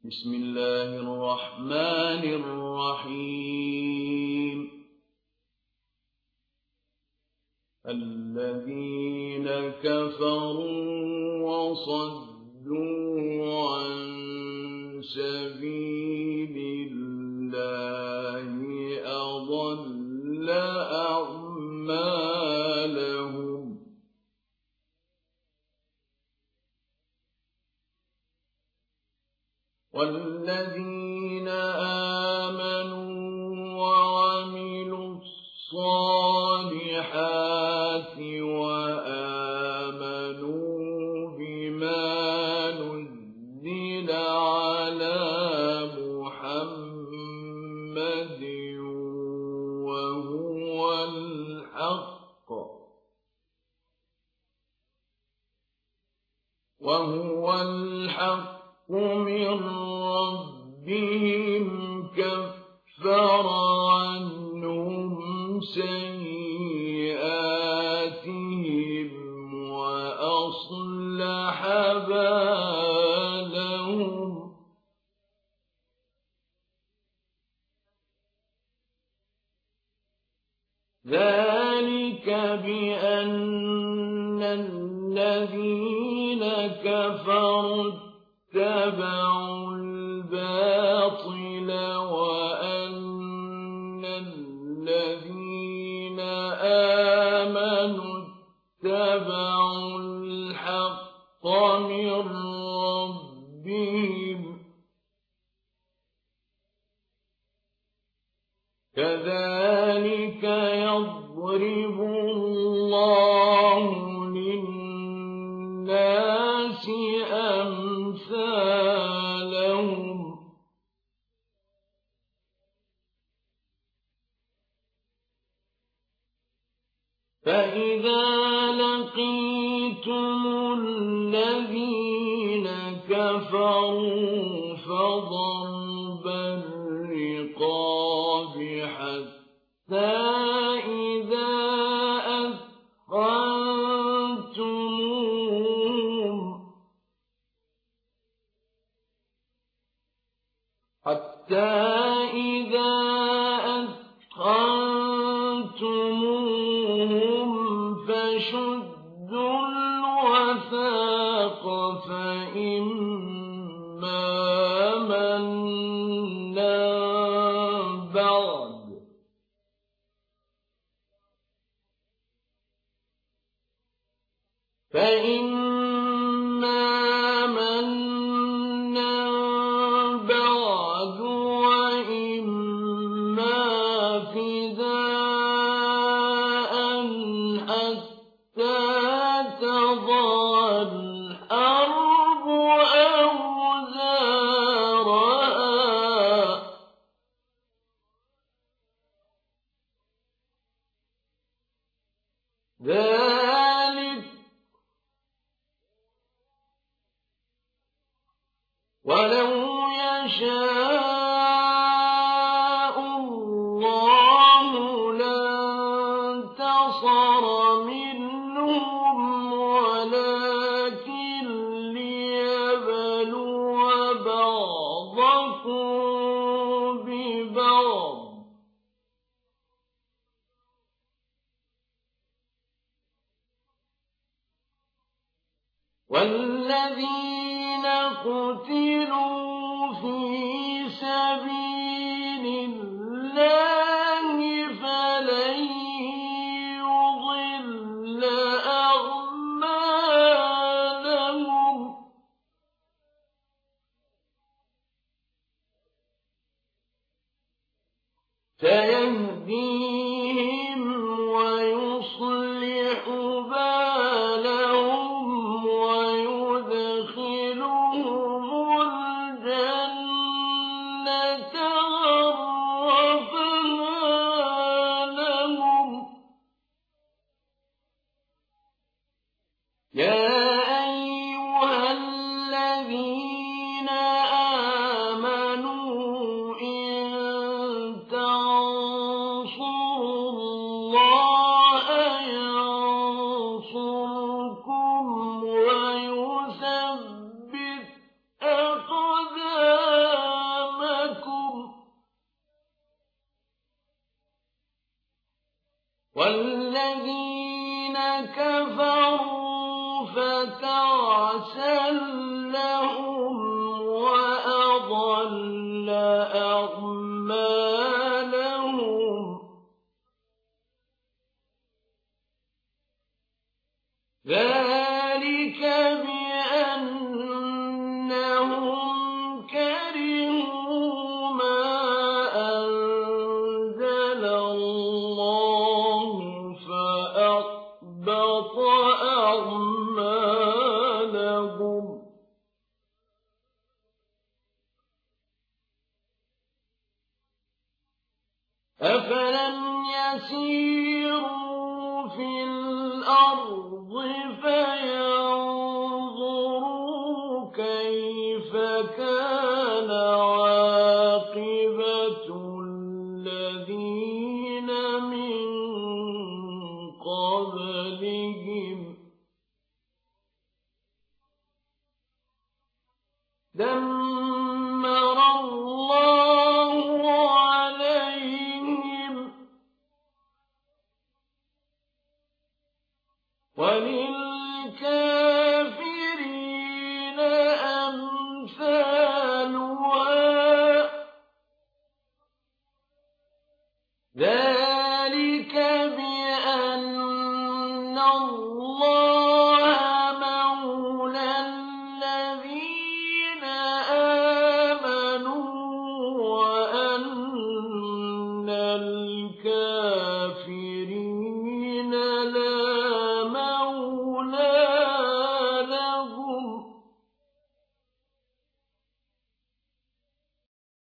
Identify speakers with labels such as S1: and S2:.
S1: بسم الله الرحمن الرحيم الذين كفروا وصدوا عن سبيل الله أضل أعمالهم والذين آمنوا وعملوا الصالحات وآمنوا بما نزل على محمد وهو الحق من ربهم كفر عنهم سيئاتهم وأصلح بالهم ذلك بأن الذين كفروا اتبعوا الباطل وأن الذين آمنوا اتبعوا الحق من ربهم كذلك يضرب الله للناس أمثالهم فإذا لقيتم الذين كفروا فضرب الرقاب حتى إذا أثخنتموهم فشدوا الوثاق فإما منا بعد وإما فداء حتى تضع الحرب أوزارها ذلك ولو يشاء الله لانتصر منهم ولكن ليبلو بعضكم ببعض والذين قتلوا في سبيل الله فلن يضل أعمالهم سيهديهم ويصلح بالهم ويدخلهم الجنة عرفها لهم يا أيها الذين آمنوا إن تنصروا فتعسا لهم وأضل أعمالهم ذلك بأنهم كرهوا ما أنزل الله فأحبط أعمالهم أفلم يسيروا في الأرض فينظروا كيف كان عاقبة الذين من قبلهم دمر